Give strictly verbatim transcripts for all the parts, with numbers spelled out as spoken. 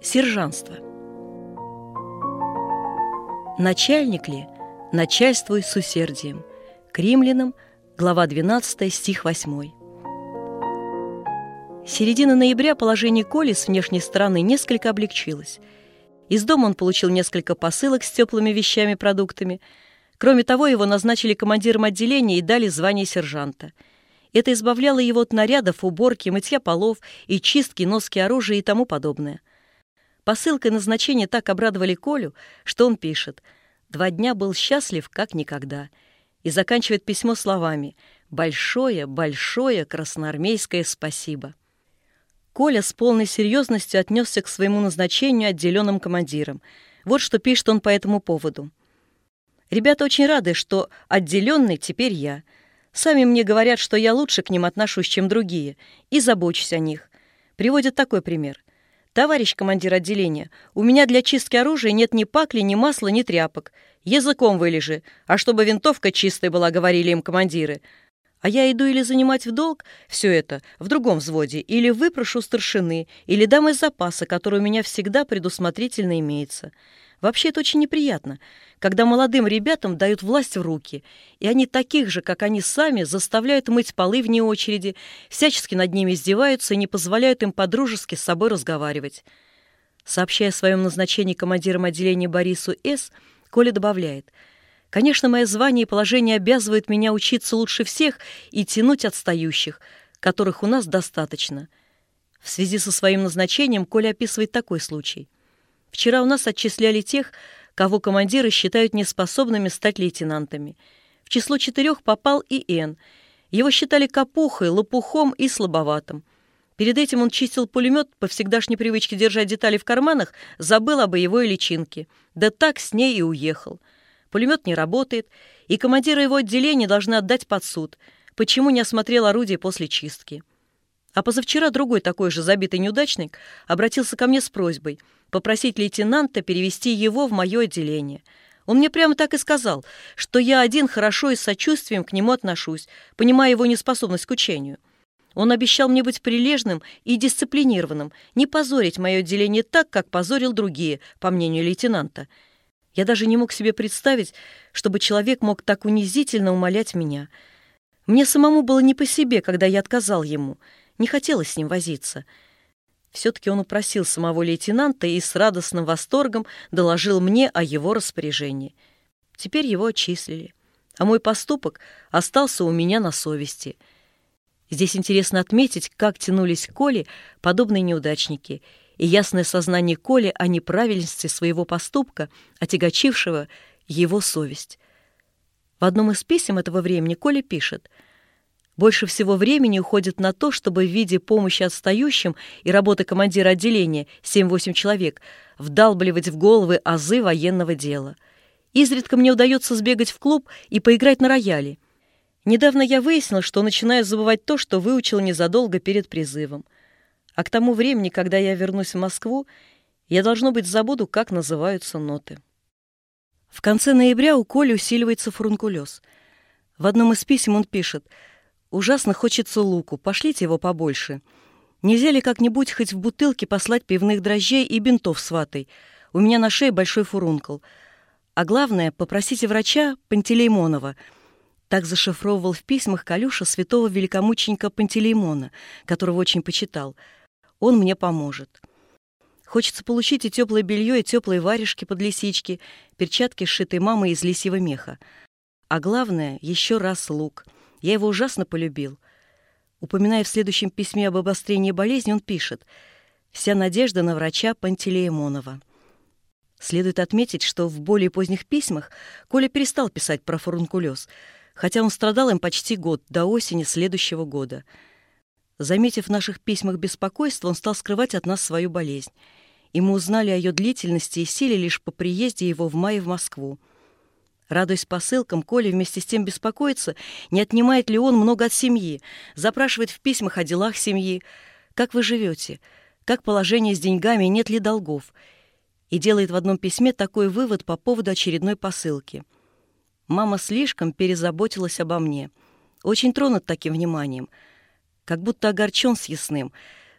Сержантство. Начальник ли, начальствуй с усердием. К Римлянам, глава двенадцатая, стих восьмой. С середины ноября положение Коли с внешней стороны несколько облегчилось. Из дома он получил несколько посылок с теплыми вещами и продуктами. Кроме того, его назначили командиром отделения и дали звание сержанта. Это избавляло его от нарядов, уборки, мытья полов и чистки, носки оружия и тому подобное. Посылка и назначение так обрадовали Колю, что он пишет: «Два дня был счастлив, как никогда», и заканчивает письмо словами: «Большое, большое красноармейское спасибо». Коля с полной серьезностью отнесся к своему назначению отделенным командиром. Вот что пишет он по этому поводу. «Ребята очень рады, что отделенный теперь я. Сами мне говорят, что я лучше к ним отношусь, чем другие, и забочусь о них. Приводят такой пример. Товарищ командир отделения, у меня для чистки оружия нет ни пакли, ни масла, ни тряпок. Языком вылежи, а чтобы винтовка чистая была, говорили им командиры. А я иду или занимать в долг все это в другом взводе, или выпрошу старшины, или дам из запаса, который у меня всегда предусмотрительно имеется. Вообще это очень неприятно, когда молодым ребятам дают власть в руки, и они таких же, как они сами, заставляют мыть полы вне очереди, всячески над ними издеваются и не позволяют им по-дружески с собой разговаривать». Сообщая о своем назначении командиром отделения Борису С., Коля добавляет: «Конечно, мое звание и положение обязывают меня учиться лучше всех и тянуть отстающих, которых у нас достаточно». В связи со своим назначением Коля описывает такой случай. «Вчера у нас отчисляли тех, кого командиры считают неспособными стать лейтенантами. В число четырех попал и Н. Его считали капухой, лопухом и слабоватым. Перед этим он чистил пулемет, по всегдашней привычке держать детали в карманах, забыл о боевой личинке. Да так с ней и уехал. Пулемет не работает, и командира его отделения должны отдать под суд. Почему не осмотрел орудие после чистки? А позавчера другой такой же забитый неудачник обратился ко мне с просьбой попросить лейтенанта перевести его в мое отделение. Он мне прямо так и сказал, что я один хорошо и с сочувствием к нему отношусь, понимая его неспособность к учению. Он обещал мне быть прилежным и дисциплинированным, не позорить мое отделение так, как позорил другие, по мнению лейтенанта. Я даже не мог себе представить, чтобы человек мог так унизительно умолять меня. Мне самому было не по себе, когда я отказал ему. Не хотелось с ним возиться. Все-таки он упросил самого лейтенанта и с радостным восторгом доложил мне о его распоряжении. Теперь его отчислили, а мой поступок остался у меня на совести. Здесь интересно отметить, как тянулись к Коле подобные неудачники, и ясное сознание Коли о неправильности своего поступка, отягочившего его совесть. В одном из писем этого времени Коля пишет: «Больше всего времени уходит на то, чтобы в виде помощи отстающим и работы командира отделения семь-восемь человек вдалбливать в головы азы военного дела. Изредка мне удается сбегать в клуб и поиграть на рояле. Недавно я выяснил, что начинаю забывать то, что выучил незадолго перед призывом. А к тому времени, когда я вернусь в Москву, я, должно быть, забуду, как называются ноты». В конце ноября у Коли усиливается фурункулез. В одном из писем он пишет: «Ужасно хочется луку, пошлите его побольше. Нельзя ли как-нибудь хоть в бутылке послать пивных дрожжей и бинтов с ватой? У меня на шее большой фурункул. А главное, попросите врача Пантелеймонова». Так зашифровывал в письмах Колюша святого великомученика Пантелеймона, которого очень почитал. «Он мне поможет». Хочется получить и теплое белье, и теплые варежки под лисички, перчатки, сшитые мамой из лисьего меха. А главное, еще раз лук. Я его ужасно полюбил. Упоминая в следующем письме об обострении болезни, он пишет: «Вся надежда на врача Пантелеймонова». Следует отметить, что в более поздних письмах Коля перестал писать про фурункулез, хотя он страдал им почти год, до осени следующего года. Заметив в наших письмах беспокойство, он стал скрывать от нас свою болезнь. И мы узнали о ее длительности и силе лишь по приезде его в мае в Москву. Радуясь посылкам, Коля вместе с тем беспокоится, не отнимает ли он много от семьи, запрашивает в письмах о делах семьи, как вы живете, как положение с деньгами, нет ли долгов, и делает в одном письме такой вывод по поводу очередной посылки. «Мама слишком перезаботилась обо мне. Очень тронут таким вниманием, как будто огорчен съестным.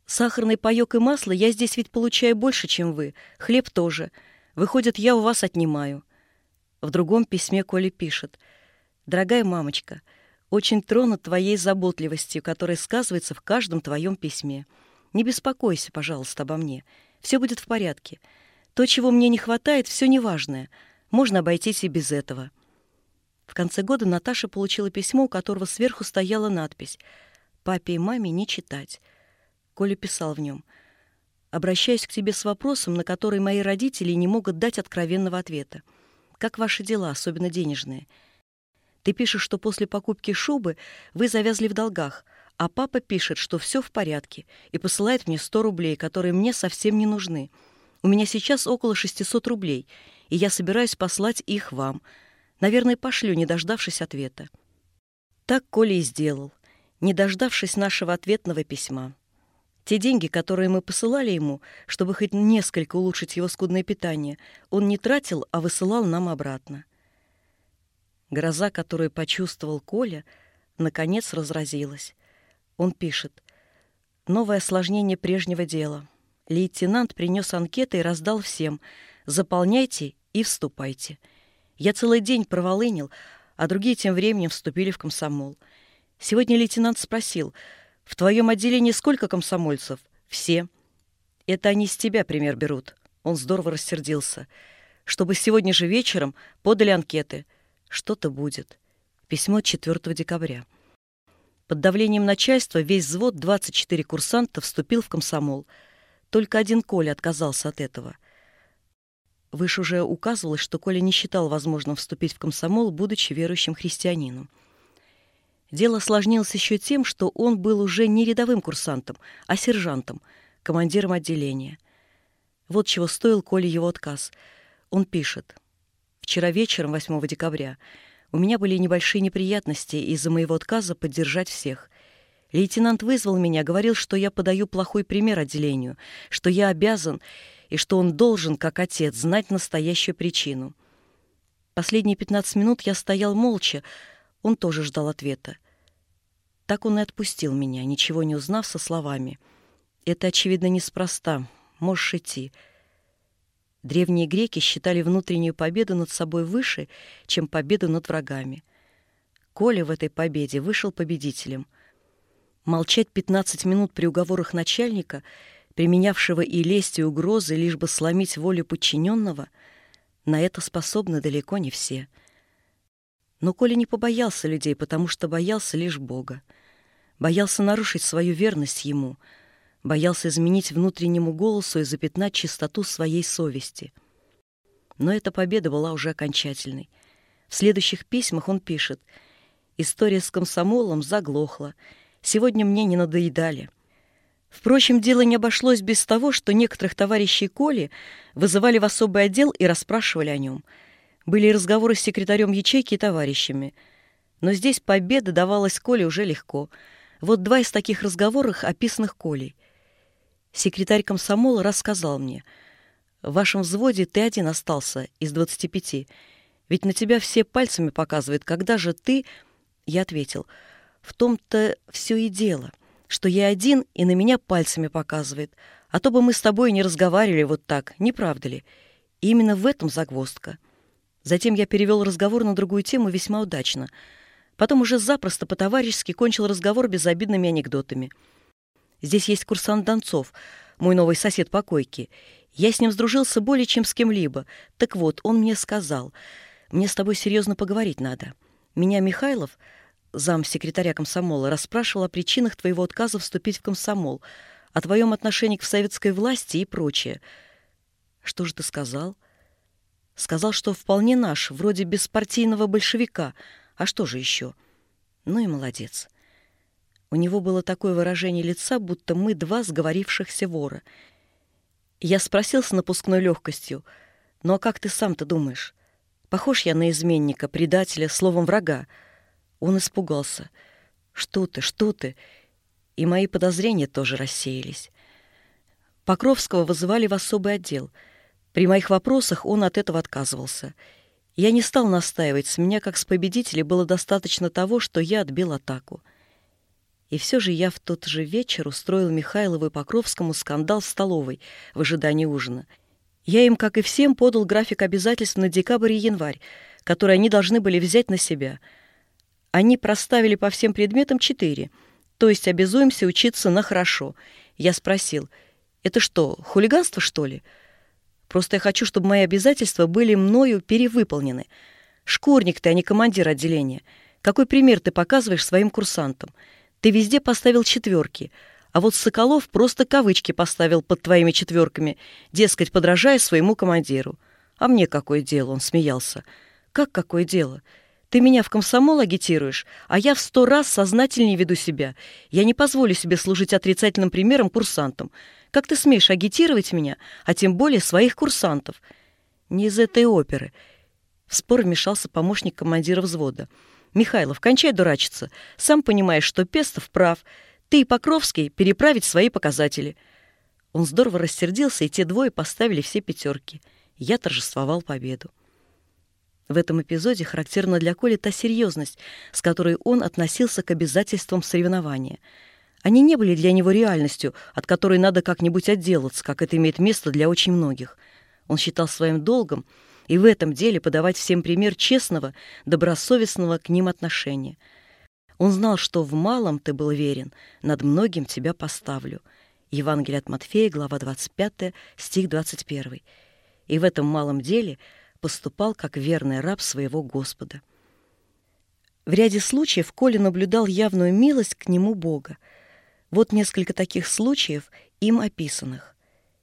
Сахарный паёк и масло я здесь ведь получаю больше, чем вы. Хлеб тоже. Выходит, я у вас отнимаю». В другом письме Коля пишет: «Дорогая мамочка, очень тронут твоей заботливостью, которая сказывается в каждом твоем письме. Не беспокойся, пожалуйста, обо мне. Все будет в порядке. То, чего мне не хватает, все неважное. Можно обойтись и без этого». В конце года Наташа получила письмо, у которого сверху стояла надпись: «Папе и маме не читать». Коля писал в нем: «Обращаюсь к тебе с вопросом, на который мои родители не могут дать откровенного ответа. Как ваши дела, особенно денежные? Ты пишешь, что после покупки шубы вы завязли в долгах, а папа пишет, что все в порядке, и посылает мне сто рублей, которые мне совсем не нужны. У меня сейчас около шестисот рублей, и я собираюсь послать их вам. Наверное, пошлю, не дождавшись ответа». Так Коля и сделал, не дождавшись нашего ответного письма. Те деньги, которые мы посылали ему, чтобы хоть несколько улучшить его скудное питание, он не тратил, а высылал нам обратно. Гроза, которую почувствовал Коля, наконец разразилась. Он пишет: «Новое осложнение прежнего дела. Лейтенант принес анкеты и раздал всем. Заполняйте и вступайте. Я целый день проволынил, а другие тем временем вступили в комсомол. Сегодня лейтенант спросил: в твоем отделении сколько комсомольцев? Все. Это они с тебя пример берут». Он здорово рассердился. «Чтобы сегодня же вечером подали анкеты. Что-то будет». Письмо четвёртого декабря. Под давлением начальства весь взвод, двадцать четыре курсанта, вступил в комсомол. Только один Коля отказался от этого. Выше уже указывалось, что Коля не считал возможным вступить в комсомол, будучи верующим христианином. Дело осложнилось еще тем, что он был уже не рядовым курсантом, а сержантом, командиром отделения. Вот чего стоил Коле его отказ. Он пишет: «Вчера вечером, восьмого декабря, у меня были небольшие неприятности из-за моего отказа поддержать всех. Лейтенант вызвал меня, говорил, что я подаю плохой пример отделению, что я обязан и что он должен, как отец, знать настоящую причину. Последние пятнадцать минут я стоял молча, он тоже ждал ответа. Так он и отпустил меня, ничего не узнав, со словами: «Это, очевидно, неспроста. Можешь идти». Древние греки считали внутреннюю победу над собой выше, чем победу над врагами. Коля в этой победе вышел победителем. Молчать пятнадцать минут при уговорах начальника, применявшего и лесть, и угрозы, лишь бы сломить волю подчиненного, на это способны далеко не все. Но Коля не побоялся людей, потому что боялся лишь Бога. Боялся нарушить свою верность Ему, боялся изменить внутреннему голосу и запятнать чистоту своей совести. Но эта победа была уже окончательной. В следующих письмах он пишет: «История с комсомолом заглохла. Сегодня мне не надоедали». Впрочем, дело не обошлось без того, что некоторых товарищей Коли вызывали в особый отдел и расспрашивали о нем. Были и разговоры с секретарем ячейки и товарищами. Но здесь победа давалась Коле уже легко. Вот два из таких разговоров, описанных Колей. Секретарь комсомола рассказал мне: «В вашем взводе ты один остался из двадцати пяти. Ведь на тебя все пальцами показывают. Когда же ты...» Я ответил: «В том-то все и дело, что я один, и на меня пальцами показывает. А то бы мы с тобой не разговаривали вот так, не правда ли? И именно в этом загвоздка». Затем я перевел разговор на другую тему весьма удачно. Потом уже запросто по-товарищески кончил разговор безобидными анекдотами. Здесь есть курсант Донцов, мой новый сосед по койке. Я с ним сдружился более чем с кем-либо. Так вот, он мне сказал: «Мне с тобой серьезно поговорить надо. Меня Михайлов, зам секретаря комсомола, расспрашивал о причинах твоего отказа вступить в комсомол, о твоем отношении к советской власти и прочее». «Что же ты сказал?» «Сказал, что вполне наш, вроде беспартийного большевика. А что же еще?» Ну и молодец. У него было такое выражение лица, будто мы два сговорившихся вора. Я спросил с напускной легкостью: «Ну а как ты сам-то думаешь? Похож я на изменника, предателя, словом, врага?» Он испугался. «Что ты, что ты?» И мои подозрения тоже рассеялись. Покровского вызывали в особый отдел. При моих вопросах он от этого отказывался. Я не стал настаивать, с меня, как с победителя, было достаточно того, что я отбил атаку. И все же я в тот же вечер устроил Михайлову и Покровскому скандал в столовой в ожидании ужина. Я им, как и всем, подал график обязательств на декабрь и январь, которые они должны были взять на себя. Они проставили по всем предметам четыре, то есть обязуемся учиться на хорошо. Я спросил: это что, хулиганство, что ли? Просто я хочу, чтобы мои обязательства были мною перевыполнены. Шкурник ты, а не командир отделения. Какой пример ты показываешь своим курсантам? Ты везде поставил четверки, а вот Соколов просто кавычки поставил под твоими четверками, дескать, подражая своему командиру. А мне какое дело? Он смеялся. Как какое дело? Ты меня в комсомол агитируешь, а я в сто раз сознательнее веду себя. Я не позволю себе служить отрицательным примером курсантам. Как ты смеешь агитировать меня, а тем более своих курсантов? Не из этой оперы. В спор вмешался помощник командира взвода. Михайлов, кончай дурачиться. Сам понимаешь, что Пестов прав. Ты и Покровский переправить свои показатели. Он здорово рассердился, и те двое поставили все пятерки. Я торжествовал победу. В этом эпизоде характерна для Коли та серьезность, с которой он относился к обязательствам соревнования. Они не были для него реальностью, от которой надо как-нибудь отделаться, как это имеет место для очень многих. Он считал своим долгом и в этом деле подавать всем пример честного, добросовестного к ним отношения. Он знал, что в малом ты был верен, над многим тебя поставлю. Евангелие от Матфея, глава двадцать пятая, стих двадцать первый. И в этом малом деле поступал как верный раб своего Господа. В ряде случаев Коля наблюдал явную милость к нему Бога. Вот несколько таких случаев, им описанных.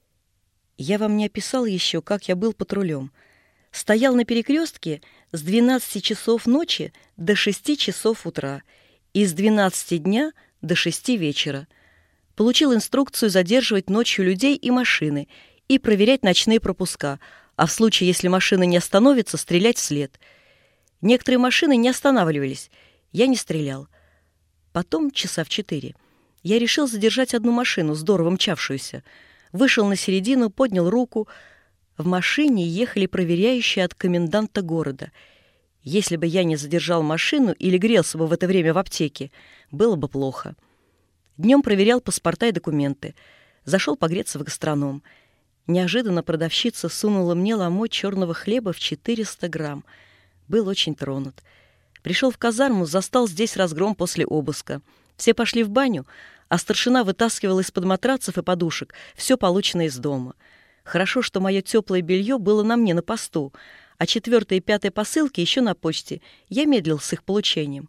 Я вам не описал еще, как я был патрулем. Стоял на перекрестке с двенадцати часов ночи до шести часов утра и с двенадцати дня до шести вечера. Получил инструкцию задерживать ночью людей и машины и проверять ночные пропуска, а в случае, если машина не остановится, стрелять вслед. Некоторые машины не останавливались, я не стрелял. Потом, часа в четыре, я решил задержать одну машину, здорово мчавшуюся. Вышел на середину, поднял руку. В машине ехали проверяющие от коменданта города. Если бы я не задержал машину или грелся бы в это время в аптеке, было бы плохо. Днем проверял паспорта и документы. Зашел погреться в гастроном. Неожиданно продавщица сунула мне ломоть черного хлеба в четыреста грамм. Был очень тронут. Пришел в казарму, застал здесь разгром после обыска. Все пошли в баню, а старшина вытаскивал из-под матрацев и подушек все полученное из дома. Хорошо, что мое теплое белье было на мне на посту, а четвертая и пятая посылки еще на почте. Я медлил с их получением.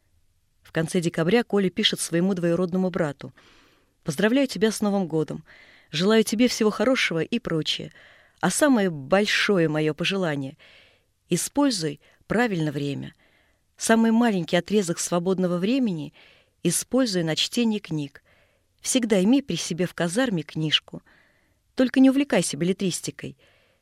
В конце декабря Коля пишет своему двоюродному брату: «Поздравляю тебя с Новым годом. Желаю тебе всего хорошего и прочее. А самое большое мое пожелание — используй правильно время. Самый маленький отрезок свободного времени используй на чтение книг. Всегда имей при себе в казарме книжку. Только не увлекайся беллетристикой.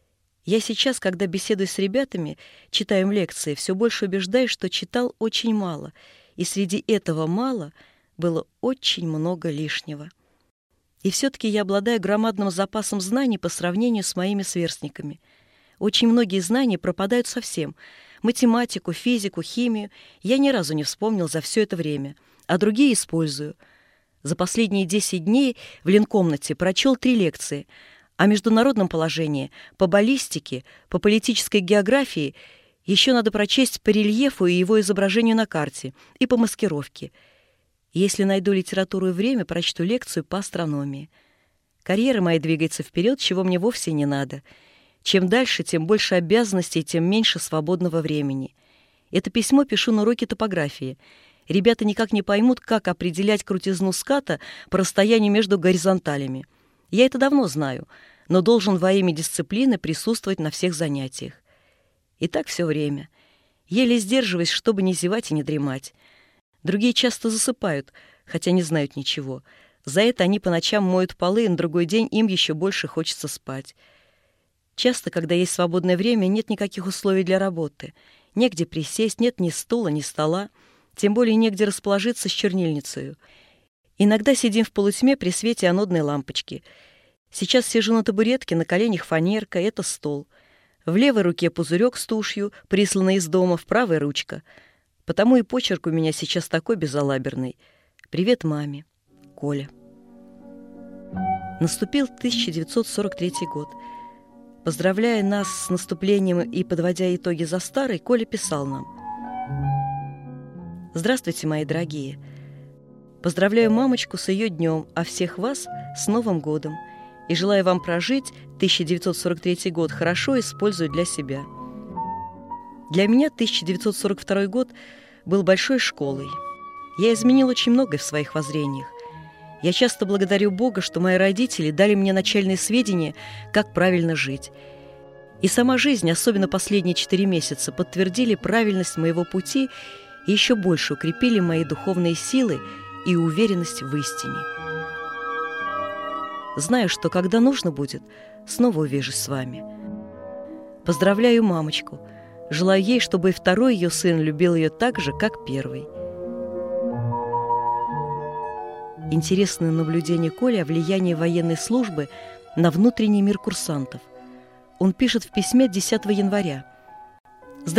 Я сейчас, когда беседую с ребятами, читаю им лекции, все больше убеждаюсь, что читал очень мало, и среди этого мало было очень много лишнего. И все-таки я обладаю громадным запасом знаний по сравнению с моими сверстниками. Очень многие знания пропадают совсем. Математику, физику, химию я ни разу не вспомнил за все это время, а другие использую. За последние десять дней в ленкомнате прочел три лекции о международном положении, по баллистике, по политической географии. Еще надо прочесть по рельефу и его изображению на карте, и по маскировке. Если найду литературу и время, прочту лекцию по астрономии. Карьера моя двигается вперед, чего мне вовсе не надо. Чем дальше, тем больше обязанностей, тем меньше свободного времени. Это письмо пишу на уроке топографии. Ребята никак не поймут, как определять крутизну ската по расстоянию между горизонталями. Я это давно знаю, но должен во имя дисциплины присутствовать на всех занятиях. И так все время. Еле сдерживаюсь, чтобы не зевать и не дремать. Другие часто засыпают, хотя не знают ничего. За это они по ночам моют полы, и на другой день им еще больше хочется спать. Часто, когда есть свободное время, нет никаких условий для работы. Негде присесть, нет ни стула, ни стола, тем более негде расположиться с чернильницей. Иногда сидим в полутьме при свете анодной лампочки. Сейчас сижу на табуретке, на коленях фанерка, это стол. В левой руке пузырек с тушью, присланный из дома, в правой ручка. Потому и почерк у меня сейчас такой безалаберный. Привет маме. Коля. Наступил тысяча девятьсот сорок третий год. Поздравляя нас с наступлением и подводя итоги за старый, Коля писал нам: «Здравствуйте, мои дорогие. Поздравляю мамочку с ее днем, а всех вас с Новым годом. И желаю вам прожить тысяча девятьсот сорок третий год хорошо, используя для себя. Для меня тысяча девятьсот сорок второй год был большой школой. Я изменил очень многое в своих воззрениях. Я часто благодарю Бога, что мои родители дали мне начальные сведения, как правильно жить. И сама жизнь, особенно последние четыре месяца, подтвердили правильность моего пути и еще больше укрепили мои духовные силы и уверенность в истине. Знаю, что когда нужно будет, снова увижусь с вами. Поздравляю мамочку. Желаю ей, чтобы и второй ее сын любил ее так же, как первый». Интересное наблюдение Коли о влиянии военной службы на внутренний мир курсантов. Он пишет в письме десятого января: